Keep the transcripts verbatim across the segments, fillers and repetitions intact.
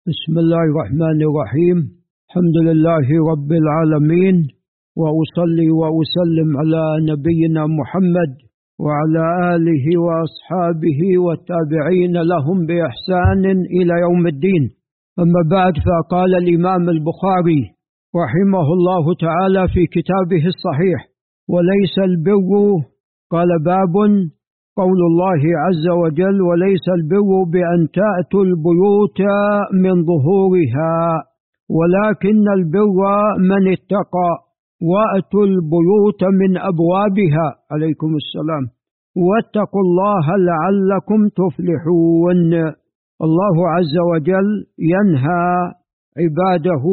بسم الله الرحمن الرحيم. الحمد لله رب العالمين، وأصلي وأسلم على نبينا محمد وعلى آله وأصحابه والتابعين لهم بإحسان إلى يوم الدين. أما بعد، فقال الإمام البخاري رحمه الله تعالى في كتابه الصحيح: وليس البر، قال باب قول الله عز وجل: وليس البر بأن تأتوا البيوت من ظهورها ولكن البر من اتقى وأتوا البيوت من أبوابها، عليكم السلام، واتقوا الله لعلكم تفلحون. الله عز وجل ينهى عباده،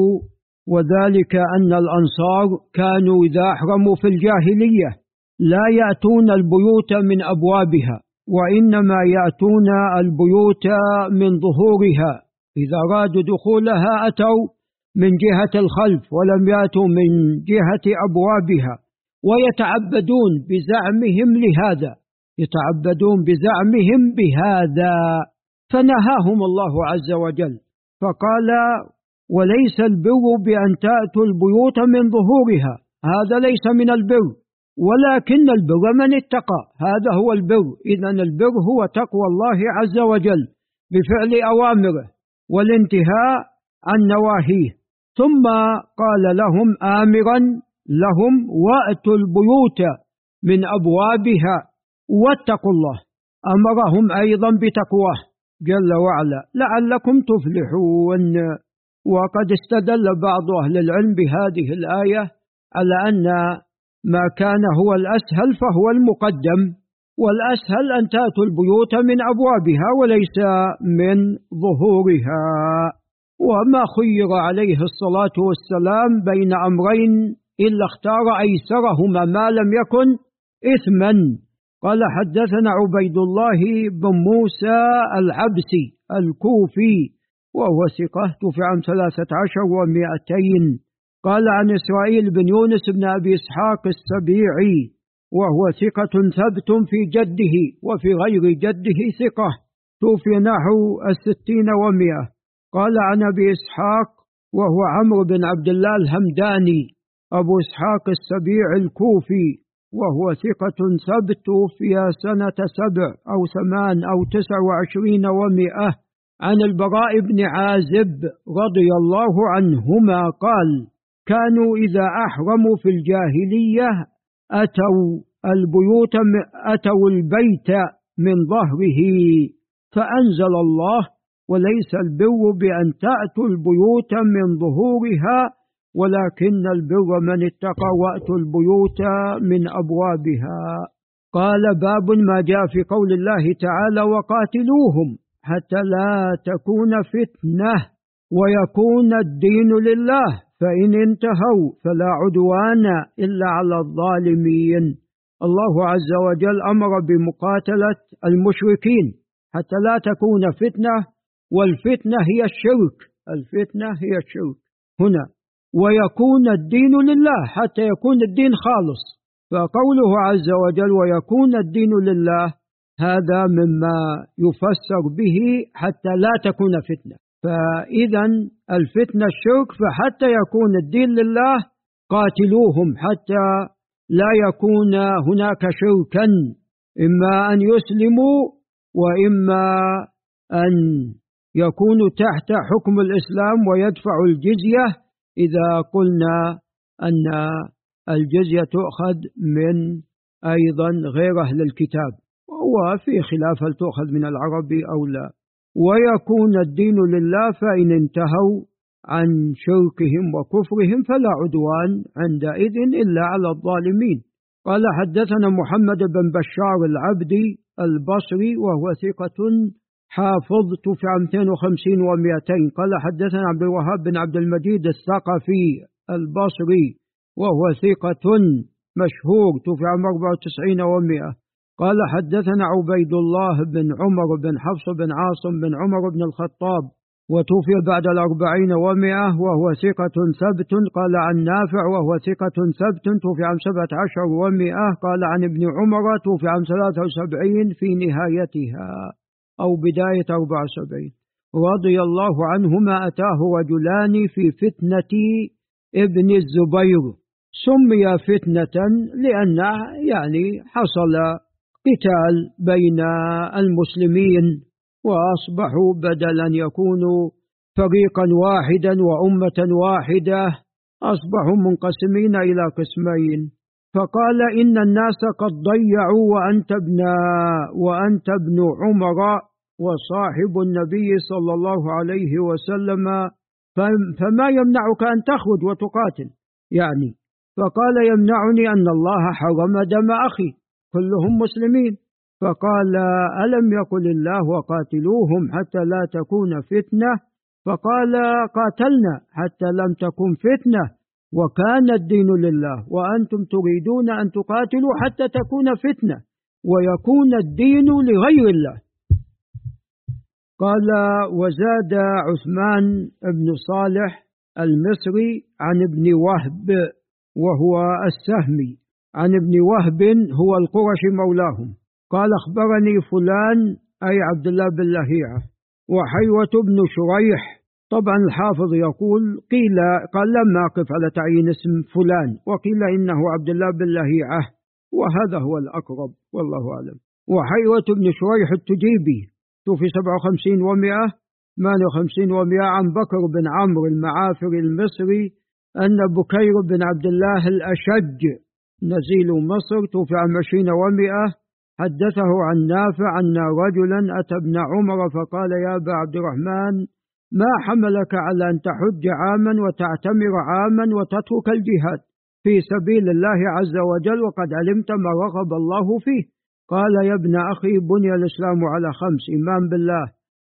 وذلك أن الأنصار كانوا إذا أحرموا في الجاهلية لا يأتون البيوت من أبوابها، وإنما يأتون البيوت من ظهورها. إذا أرادوا دخولها أتوا من جهة الخلف ولم يأتوا من جهة أبوابها، ويتعبدون بزعمهم لهذا، يتعبدون بزعمهم بهذا، فنهاهم الله عز وجل فقال: وليس البر بأن تأتوا البيوت من ظهورها، هذا ليس من البر، ولكن البر من اتقى، هذا هو البر. إذن البر هو تقوى الله عز وجل بفعل أوامره والانتهاء عن نواهيه. ثم قال لهم آمرا لهم: وأتوا البيوت من أبوابها واتقوا الله، أمرهم أيضا بتقواه جل وعلا لعلكم تفلحون. وقد استدل بعض أهل العلم بهذه الآية على أن ما كان هو الأسهل فهو المقدم، والأسهل أن تأتوا البيوت من أبوابها وليس من ظهورها. وما خير عليه الصلاة والسلام بين أمرين إلا اختار أيسرهما ما لم يكن إثما. قال: حدثنا عبيد الله بن موسى العبسي الكوفي، وهو ثقة، توفي عام ثلاثة عشر ومائتين. قال: عن إسرائيل بن يونس بن أبي إسحاق السبيعي، وهو ثقة ثبت في جده وفي غير جده ثقة، توفي نحو الستين ومئة. قال: عن أبي إسحاق، وهو عمرو بن عبد الله الهمداني أبو إسحاق السبيعي الكوفي، وهو ثقة ثبت، توفي سنة سبع أو ثمان أو تسع وعشرين ومئة. عن البراء بن عازب رضي الله عنهما قال: كانوا إذا أحرموا في الجاهلية أتوا البيوت أتوا البيت من ظهره، فأنزل الله: وليس البر بأن تأتوا البيوت من ظهورها ولكن البر من اتقى وأتوا البيوت من أبوابها. قال: باب ما جاء في قول الله تعالى: وقاتلوهم حتى لا تكون فتنة ويكون الدين لله، فإن انتهوا فلا عدوان إلا على الظالمين. الله عز وجل أمر بمقاتلة المشركين حتى لا تكون فتنة، والفتنة هي الشرك، الفتنة هي الشرك هنا، ويكون الدين لله، حتى يكون الدين خالص. فقوله عز وجل: ويكون الدين لله، هذا مما يفسر به حتى لا تكون فتنة. فإذا الفتنة الشرك، فحتى يكون الدين لله قاتلوهم حتى لا يكون هناك شركا، إما أن يسلموا وإما أن يكونوا تحت حكم الإسلام ويدفعوا الجزية، إذا قلنا أن الجزية تؤخذ من أيضا غير أهل الكتاب، وفي خلاف هل تؤخذ من العربي أو لا. ويكون الدين لله، فإن انتهوا عن شركهم وكفرهم فلا عدوان عندئذ إلا على الظالمين. قال: حدثنا محمد بن بشار العبدي البصري، وهو ثقة حافظ، توفي عام اثنين وخمسين ومائتين. قال: حدثنا عبد الوهاب بن عبد المجيد الثقفي البصري، وهو ثقة مشهور، توفي عام أربعة وتسعين ومائة. قال: حدثنا عبيد الله بن عمر بن حفص بن عاصم بن عمر بن الخطاب، وتوفي بعد الأربعين ومائة، وهو ثقة ثبت. قال: عن نافع، وهو ثقة ثبت، توفي عام سبعة عشر ومائة. قال: عن ابن عمر، توفي عام ثلاثة وسبعين في نهايتها أو بداية أربعة وسبعين. رضي الله عنهما أتاه رجلان في فتنة ابن الزبير، سمي فتنة لأن يعني حصل قتال بين المسلمين وأصبحوا بدل أن يكونوا فريقا واحدا وأمة واحدة أصبحوا منقسمين إلى قسمين. فقال إن الناس قد ضيعوا وأنت ابن, وأنت ابن عمر وصاحب النبي صلى الله عليه وسلم، فما يمنعك أن تخرج وتقاتل يعني. فقال يمنعني أن الله حرم دم أخي، كلهم مسلمين. فقال ألم يقل الله وقاتلوهم حتى لا تكون فتنة؟ فقال قاتلنا حتى لم تكن فتنة وكان الدين لله، وأنتم تريدون أن تقاتلوا حتى تكون فتنة ويكون الدين لغير الله. قال وزاد عثمان بن صالح المصري عن ابن وهب وهو السهمي عن ابن وهب هو القرشي مولاهم، قال أخبرني فلان أي عبد الله بن لهيعة وحيوة بن شريح. طبعا الحافظ يقول قيل قال لما أقف على تعيين اسم فلان، وقيل إنه عبد الله بن لهيعة وهذا هو الأقرب والله أعلم. وحيوة بن شريح التجيبي توفي سبعة وخمسين ومئة ثمانية وخمسين ومئة عن بكر بن عمرو المعافري المصري أن بكير بن عبد الله الأشج نزيل مصر توفي عام عشرين ومئة حدثه عن نافع أن رجلا أتى ابن عمر فقال يا أبا عبد الرحمن ما حملك على أن تحج عاما وتعتمر عاما وتترك الجهاد في سبيل الله عز وجل وقد علمت ما رغب الله فيه؟ قال يا ابن أخي بني الإسلام على خمس: إيمان بالله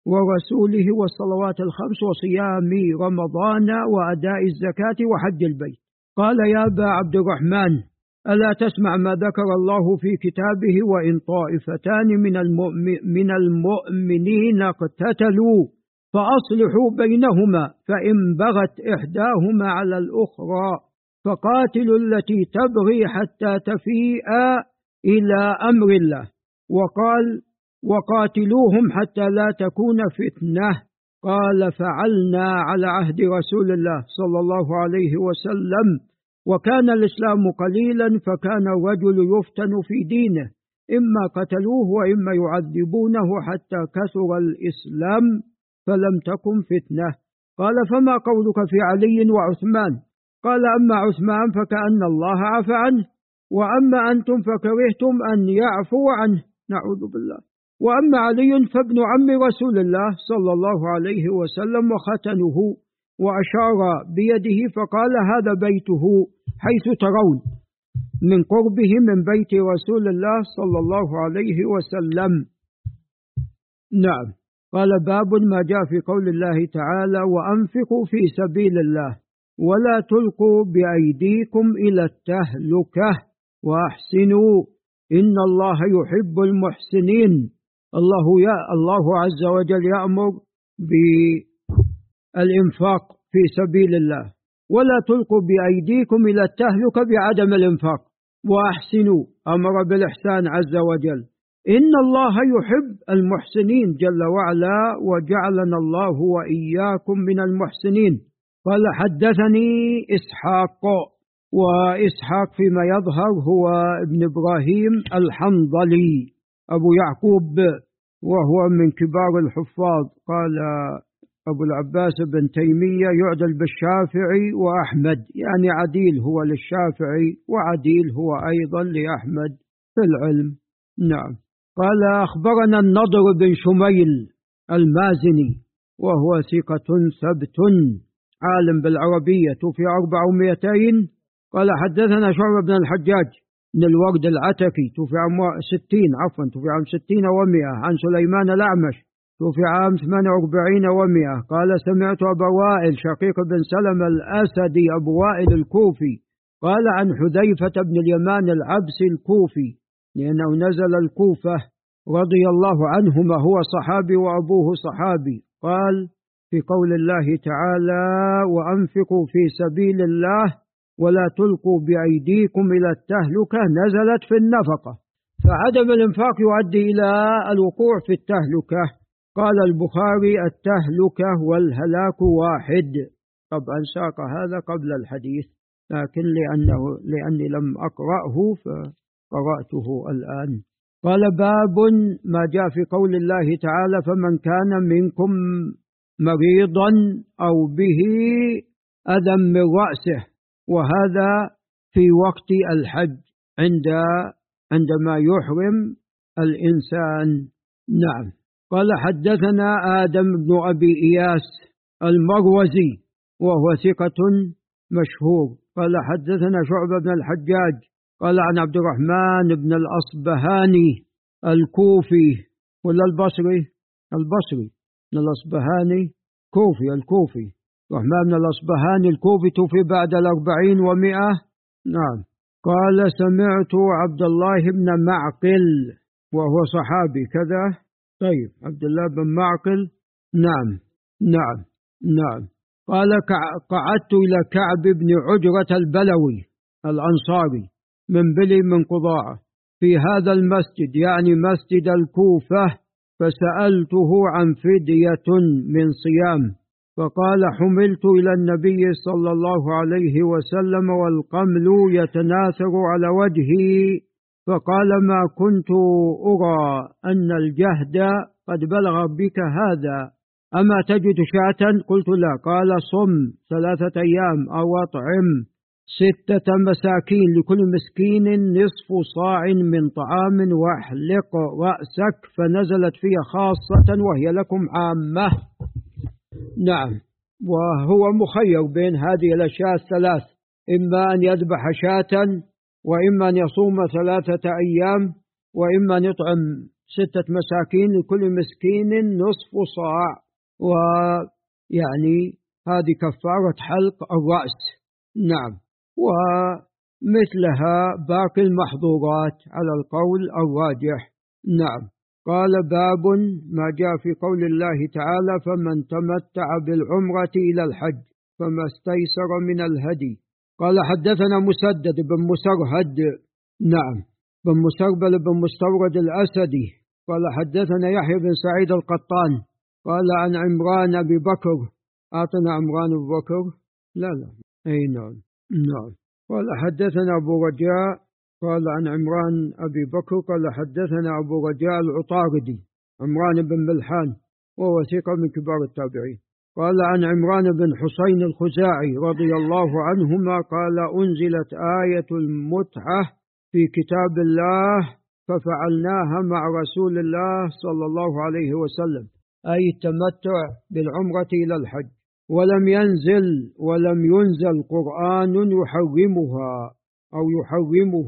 ورسوله والصلوات الخمس وصيام رمضان وأداء الزكاة وحج البيت. قال يا أبا عبد الرحمن ألا تسمع ما ذكر الله في كتابه وإن طائفتان من, المؤمن من المؤمنين اقتتلوا فأصلحوا بينهما فإن بغت إحداهما على الأخرى فقاتلوا التي تبغي حتى تفيء إلى أمر الله، وقال وقاتلوهم حتى لا تكون فتنة. قال فعلنا على عهد رسول الله صلى الله عليه وسلم وكان الإسلام قليلا فكان الرجل يفتن في دينه إما قتلوه وإما يعذبونه حتى كثر الإسلام فلم تكن فتنة. قال فما قولك في علي وعثمان؟ قال أما عثمان فكأن الله عفى عنه، وأما أنتم فكرهتم أن يعفو عنه، نعوذ بالله، وأما علي فابن عم رسول الله صلى الله عليه وسلم وختنه، وأشار بيده فقال هذا بيته حيث ترون من قربه من بيت رسول الله صلى الله عليه وسلم. نعم. قال باب ما جاء في قول الله تعالى وأنفقوا في سبيل الله ولا تلقوا بأيديكم إلى التهلكة وأحسنوا إن الله يحب المحسنين. الله يا الله عز وجل يأمر بالإنفاق في سبيل الله، ولا تلقوا بأيديكم إلى التهلكة بعدم الإنفاق، وأحسنوا أمر بالإحسان عز وجل. إن الله يحب المحسنين جل وعلا وجعلنا الله وإياكم من المحسنين. قال حدثني إسحاق، وإسحاق فيما يظهر هو ابن إبراهيم الحنظلي أبو يعقوب وهو من كبار الحفاظ. قال أبو العباس بن تيمية يعدل بالشافعي وأحمد، يعني عديل هو للشافعي وعديل هو أيضا لأحمد في العلم. نعم. قال أخبرنا النضر بن شميل المازني وهو ثقة ثبت عالم بالعربية توفي أربع ومئتين. قال حدثنا شعبة بن الحجاج بن الورد العتكي توفي عام ستين عفوا توفي عام ستين ومئة عن سليمان الأعمش توفي عام ثمانية وأربعين ومئة. قال سمعت أبا وائل شقيق بن سلمة الأسدي أبو وائل الكوفي قال عن حذيفة بن اليمان العبسي الكوفي لأنه نزل الكوفة رضي الله عنهما، هو صحابي وأبوه صحابي. قال في قول الله تعالى وأنفقوا في سبيل الله ولا تلقوا بأيديكم إلى التهلكة نزلت في النفقة، فعدم الإنفاق يؤدي إلى الوقوع في التهلكة. قال البخاري: التهلكة والهلاك واحد. طبعا ساق هذا قبل الحديث، لكن لأنه لأني لم أقرأه فقرأته الآن. قال: باب ما جاء في قول الله تعالى: فمن كان منكم مريضا أو به أذى من رأسه، وهذا في وقت الحج عند عندما يحرم الإنسان. نعم. قال: حدثنا آدم بن أبي إياس المروزي وهو ثقة مشهور. قال: حدثنا شعبة بن الحجاج قال عن عبد الرحمن بن الأصبهاني الكوفي ولا البصري البصري من الأصبهاني كوفي الكوفي الرحمن بن الأصبهاني الكوفي توفي بعد الأربعين ومئة. نعم. قال: سمعت عبد الله بن معقل وهو صحابي كذا. طيب، عبد الله بن معقل. نعم نعم نعم. قال: قعدت إلى كعب بن عجرة البلوي الأنصاري من بلي من قضاعة في هذا المسجد، يعني مسجد الكوفة، فسألته عن فدية من صيام، فقال: حملت إلى النبي صلى الله عليه وسلم والقمل يتناثر على وجهي، فقال: ما كنت أرى أن الجهد قد بلغ بك هذا، أما تجد شاة؟ قلت: لا. قال: صم ثلاثة أيام أو أطعم ستة مساكين، لكل مسكين نصف صاع من طعام، واحلق رأسك، فنزلت فيها خاصة وهي لكم عامة. نعم. وهو مخير بين هذه الأشياء الثلاث، إما أن يذبح شاة، وإما أن يصوم ثلاثة أيام، وإما أن يطعم ستة مساكين، لكل مسكين نصف صاع، ويعني هذه كفارة حلق الرأس. نعم. ومثلها باقي المحظورات على القول الراجح. نعم. قال: باب ما جاء في قول الله تعالى: فمن تمتع بالعمرة إلى الحج فما استيسر من الهدي. قال: حدثنا مسدد بن مسرهد. نعم. بن مسربل بن مستورد الأسدي قال: حدثنا يحيى بن سعيد القطان قال عن عمران أبي بكر. أعطنا عمران أبي بكر. لا لا أي نعم نعم. قال: حدثنا أبو رجاء قال عن عمران أبي بكر قال: حدثنا أبو رجاء العطاردي عمران بن ملحان وهو ثقة من كبار التابعين. قال عن عمران بن حسين الخزاعي رضي الله عنهما قال: أنزلت آية المتعة في كتاب الله ففعلناها مع رسول الله صلى الله عليه وسلم، أي التمتع بالعمرة إلى الحج، ولم ينزل ولم ينزل قرآن يحرمها أو يحرمه،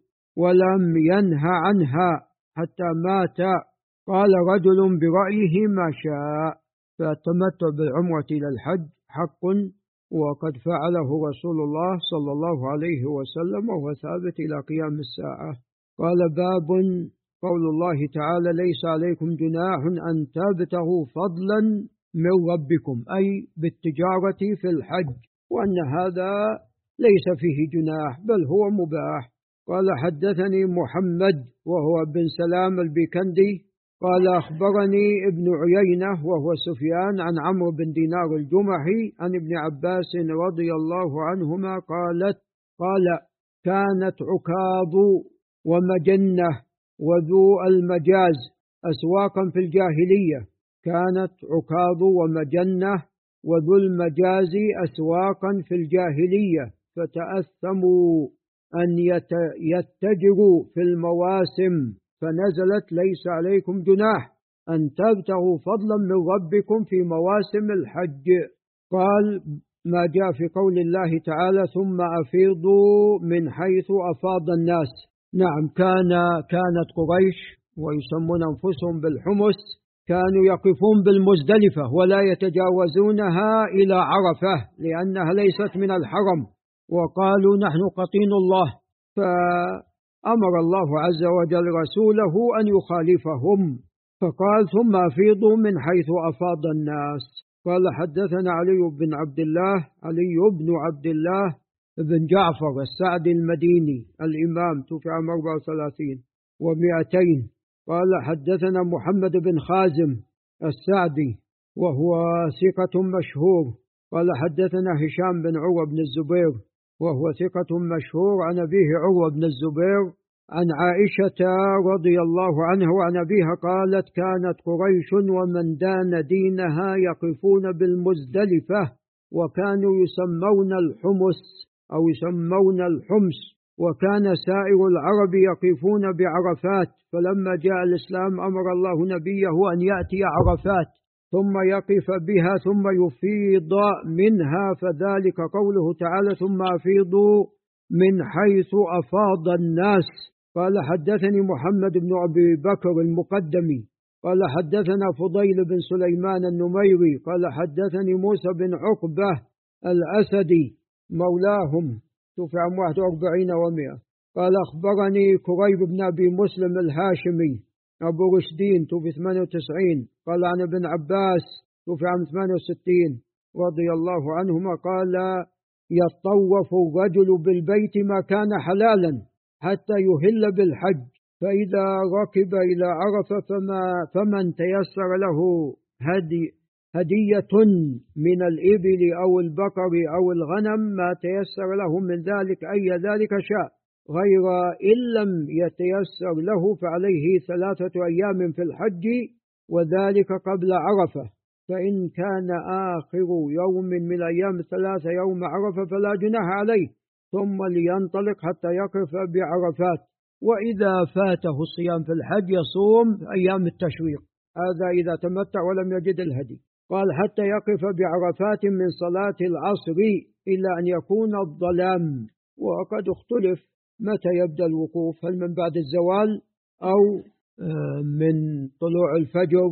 ولم ينهى عنها حتى مات. قال رجل برأيه ما شاء. فالتمتع بالعمرة إلى الحج حق، وقد فعله رسول الله صلى الله عليه وسلم، وهو ثابت إلى قيام الساعة. قال: باب قول الله تعالى: ليس عليكم جناح أن تبتغوا فضلا من ربكم، أي بالتجارة في الحج، وأن هذا ليس فيه جناح بل هو مباح. قال: حدثني محمد وهو بن سلام البيكندي قال: أخبرني ابن عيينة وهو سفيان عن عمرو بن دينار الجمحي عن ابن عباس رضي الله عنهما قالت قال: كانت عكاظ ومجنة وذو المجاز أسواقا في الجاهلية. كانت عكاظ ومجنة وذو المجاز أسواقا في الجاهلية، فتأثموا أن يتجروا في المواسم، فنزلت: ليس عليكم جناح أن تبتغوا فضلا من ربكم في مواسم الحج. قال: ما جاء في قول الله تعالى: ثم أفيضوا من حيث أفاض الناس. نعم. كان كانت قريش ويسمون أنفسهم بالحمس كانوا يقفون بالمزدلفة ولا يتجاوزونها إلى عرفة لأنها ليست من الحرم، وقالوا: نحن قطين الله، فأمر الله عز وجل رسوله أن يخالفهم، فقال: ثم أفيضوا من حيث أفاض الناس. قال: حدثنا علي بن عبد الله علي بن عبد الله بن جعفر السعدي المديني الإمام، توفي عام أربعة وثلاثين ومئتين. قال: حدثنا محمد بن خازم السعدي وهو ثقة مشهور. قال حدثنا هشام بن عروة بن الزبير وهو ثقة مشهور عن أبيه عروة بن الزبير عن عائشة رضي الله عنها وعن أبيها قالت كانت قريش ومن دان دينها يقفون بالمزدلفة وكانوا يسمون الحمص أو يسمون الحمص، وكان سائر العرب يقفون بعرفات، فلما جاء الإسلام أمر الله نبيه أن يأتي عرفات ثم يقف بها ثم يفيض منها، فذلك قوله تعالى ثم أفيضوا من حيث أفاض الناس. قال حدثني محمد بن أبي بكر المقدمي قال حدثنا فضيل بن سليمان النميري قال حدثني موسى بن عقبة الأسدي مولاهم توفي عام واحد وأربعين ومئة قال أخبرني كريب بن أبي مسلم الهاشمي أبو رشدين توفي ثمانية وتسعين قال عن ابن عباس توفي عام ثمانية وستين رضي الله عنهما قال يطوف الرجل بالبيت ما كان حلالا حتى يهل بالحج، فإذا ركب إلى عرفة فما فمن تيسر له هدي هدية من الإبل أو البقر أو الغنم ما تيسر له من ذلك أي ذلك شاء، غير إن لم يتيسر له فعليه ثلاثة أيام في الحج وذلك قبل عرفة، فإن كان آخر يوم من أيام الثلاثة يوم عرفة فلا جناح عليه ثم لينطلق حتى يقف بعرفات، وإذا فاته الصيام في الحج يصوم أيام التشريق، هذا إذا تمتع ولم يجد الهدي. قال حتى يقف بعرفات من صلاة العصر إلى أن يكون الظلام، وقد اختلف متى يبدأ الوقوف، هل من بعد الزوال أو من طلوع الفجر،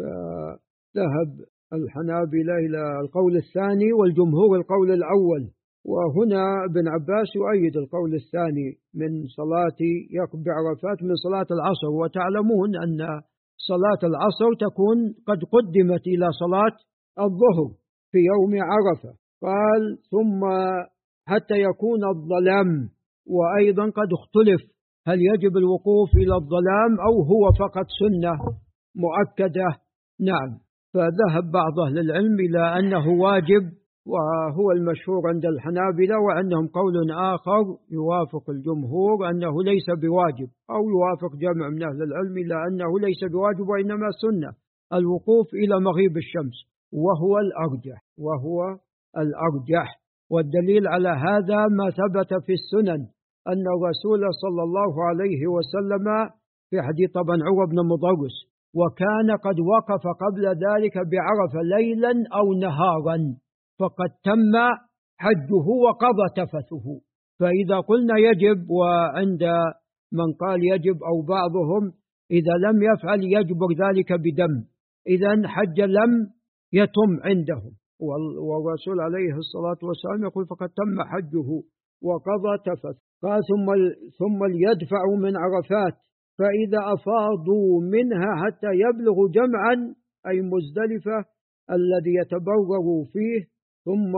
فذهب الحنابلة إلى القول الثاني والجمهور القول الأول، وهنا ابن عباس يؤيد القول الثاني من صلاة يقف بعرفات من صلاة العصر، وتعلمون أن صلاة العصر تكون قد قدمت إلى صلاة الظهر في يوم عرفة. قال ثم حتى يكون الظلام، وأيضا قد اختلف هل يجب الوقوف إلى الظلام أو هو فقط سنة مؤكدة. نعم، فذهب بعض أهل العلم إلى أنه واجب، وهو المشهور عند الحنابلة، وعندهم قول آخر يوافق الجمهور أنه ليس بواجب، أو يوافق جمع من أهل العلم إلى أنه ليس بواجب وإنما سنة الوقوف إلى مغيب الشمس، وهو الأرجح وهو الأرجح والدليل على هذا ما ثبت في السنن أن الرسول صلى الله عليه وسلم في حديث طبعا عروة بن مضرس وكان قد وقف قبل ذلك بعرفة ليلا أو نهارا فقد تم حجه وقضى تفثه. فإذا قلنا يجب، وعند من قال يجب أو بعضهم إذا لم يفعل يجبر ذلك بدم، إذن حج لم يتم عندهم، والرسول عليه الصلاة والسلام يقول فقد تم حجه وقضى تفث. قال ثم ثم ليدفعوا من عرفات فإذا أفاضوا منها حتى يبلغوا جمعا أي مزدلفة الذي يتبرر فيه، ثم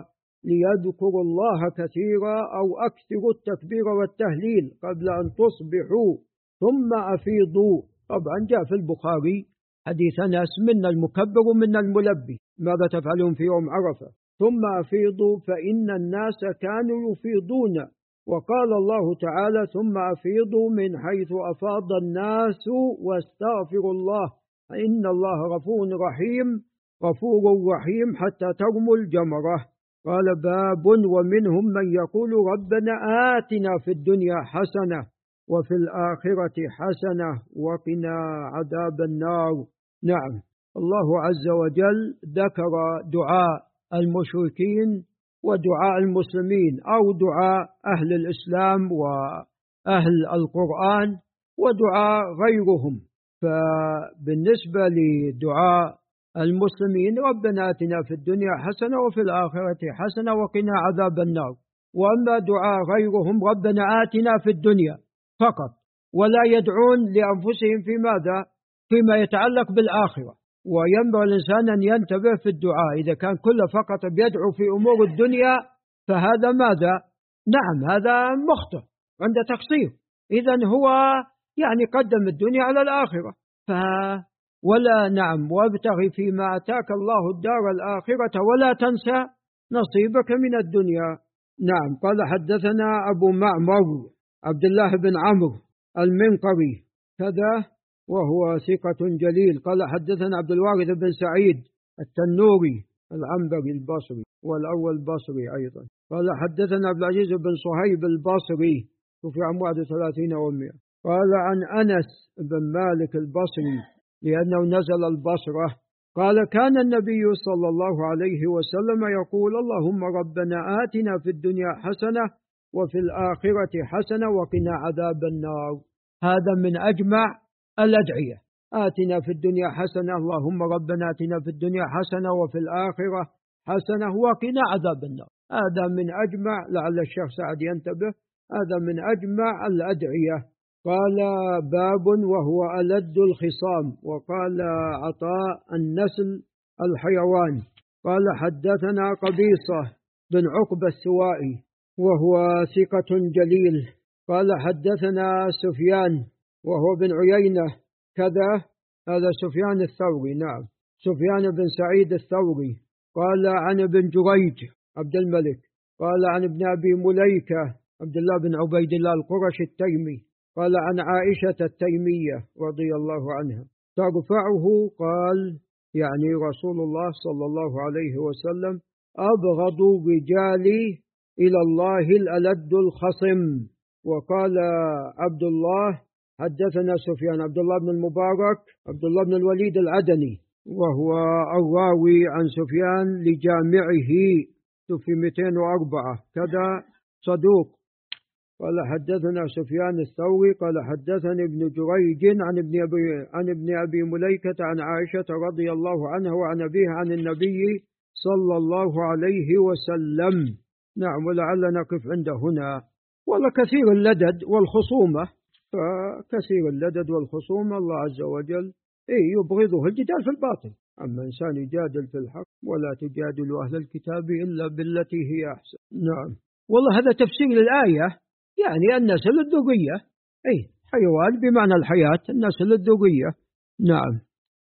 ليذكروا الله كثيرا أو أكثروا التكبير والتهليل قبل أن تصبحوا ثم أفيضوا. طبعا جاء في البخاري حديث أنس منا المكبر ومنا الملبي ماذا تفعلون في يوم عرفة، ثم أفيضوا فإن الناس كانوا يفيضون، وقال الله تعالى ثم أفيضوا من حيث أفاض الناس واستغفروا الله إن الله غفور رحيم غفور رحيم حتى ترموا الجمرة. قال باب ومنهم من يقول ربنا آتنا في الدنيا حسنة وفي الآخرة حسنة وقنا عذاب النار. نعم، الله عز وجل ذكر دعاء المشركين ودعاء المسلمين أو دعاء أهل الإسلام وأهل القرآن ودعاء غيرهم. فبالنسبة لدعاء المسلمين ربنا آتنا في الدنيا حسنة وفي الآخرة حسنة وقنا عذاب النار، وأما دعاء غيرهم ربنا آتنا في الدنيا فقط، ولا يدعون لأنفسهم في ماذا؟ فيما يتعلق بالآخرة. وينبغي الإنسان أن ينتبه في الدعاء، إذا كان كله فقط بيدعو في أمور الدنيا فهذا ماذا؟ نعم، هذا مخطئ عند تقصير، إذن هو يعني قدم الدنيا على الآخرة، ولا نعم وابتغ فيما آتاك الله الدار الآخرة ولا تنسى نصيبك من الدنيا. نعم. قال حدثنا أبو معمر عبد الله بن عمرو المنقري كذا وهو ثقة جليل. قال حدثنا عبد الوارث بن سعيد التنوري العنبري البصري والأول بصري أيضا. قال حدثنا عبد العزيز بن صهيب البصري وفي عام واحد وثلاثين ومئة. قال عن أنس بن مالك البصري لأنه نزل البصرة قال كان النبي صلى الله عليه وسلم يقول اللهم ربنا آتنا في الدنيا حسنة وفي الآخرة حسنة وقنا عذاب النار. هذا من أجمع الأدعية. آتنا في الدنيا حسنة، اللهم ربنا آتنا في الدنيا حسنة وفي الآخرة حسنة وقنا عذاب النار. هذا من أجمع، لعل الشيخ سعد ينتبه، هذا من أجمع الأدعية. قال باب وهو ألد الخصام. وقال عطاء النسل الحيوان. قال حدثنا قبيصة بن عقبة السوائي وهو ثقة جليل. قال حدثنا سفيان وهو بن عيينة كذا، هذا سفيان الثوري. نعم سفيان بن سعيد الثوري. قال عن ابن جريج عبد الملك. قال عن ابن أبي مليكة عبد الله بن عبيد الله القرشي التيمي. قال عن عائشة التيمية رضي الله عنها ترفعه قال يعني رسول الله صلى الله عليه وسلم أبغض رجالي إلى الله الألد الخصم. وقال عبد الله حدثنا سفيان عبد الله بن المبارك عبد الله بن الوليد العدني وهو الراوي عن سفيان لجامعه في مئتين وأربعة كذا صدوق. قال حدثنا سفيان الثوري قال حدثني ابن جريج عن ابن أبي, عن ابن أبي مليكة عن عائشة رضي الله عنها وعن أبيها عن النبي صلى الله عليه وسلم. نعم ولعل نقف عند هنا. والله كثير اللدد والخصومة، فكثير اللدد والخصومة الله عز وجل إيه يبغضه الجدال في الباطل. أما إنسان يجادل في الحق ولا تجادل أهل الكتاب إلا بالتي هي أحسن. نعم والله هذا تفسير للآية، يعني النسل الذرية، أي حيوان بمعنى الحياة، النسل الذرية. نعم.